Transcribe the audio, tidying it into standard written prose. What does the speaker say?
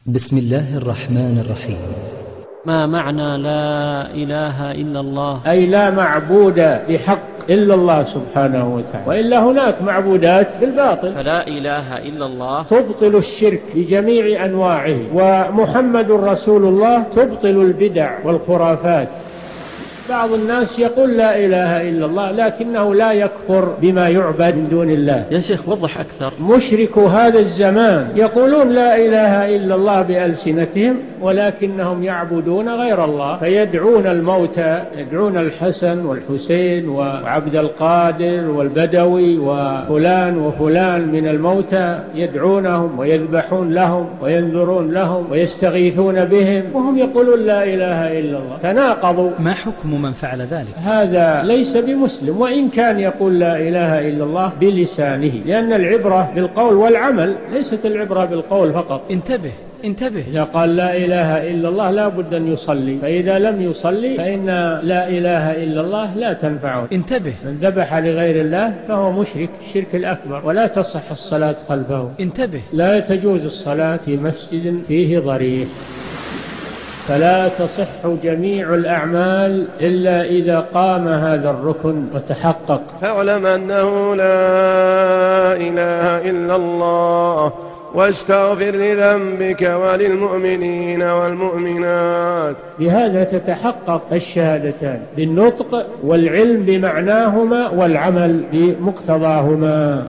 بسم الله الرحمن الرحيم. ما معنى لا إله إلا الله؟ أي لا معبود بحق إلا الله سبحانه وتعالى، وإلا هناك معبودات بالباطل. فلا إله إلا الله تبطل الشرك بجميع أنواعه، ومحمد رسول الله تبطل البدع والخرافات. بعض الناس يقول لا إله إلا الله لكنه لا يكفر بما يعبد من دون الله. يا شيخ وضح أكثر. مشرك هذا الزمان يقولون لا إله إلا الله بألسنتهم، ولكنهم يعبدون غير الله، فيدعون الموتى، يدعون الحسن والحسين وعبد القادر والبدوي وفلان وفلان من الموتى، يدعونهم ويذبحون لهم وينذرون لهم ويستغيثون بهم، وهم يقولون لا إله إلا الله. تناقضوا. ما حكم من فعل ذلك؟ هذا ليس بمسلم، وإن كان يقول لا إله إلا الله بلسانه، لأن العبرة بالقول والعمل، ليست العبرة بالقول فقط. انتبه. إذا قال لا إله إلا الله لا بد أن يصلي، فإذا لم يصلي فإن لا إله إلا الله لا تنفعه. انتبه. من ذبح لغير الله فهو مشرك الشرك الأكبر، ولا تصح الصلاة خلفه. انتبه. لا تجوز الصلاة في مسجد فيه ضريح. فلا تصح جميع الأعمال إلا إذا قام هذا الركن وتحقق. فاعلم أنه لا إله إلا الله، واستغفر لذنبك وللمؤمنين والمؤمنات. بهذا تتحقق الشهادتان، بالنطق والعلم بمعناهما والعمل بمقتضاهما.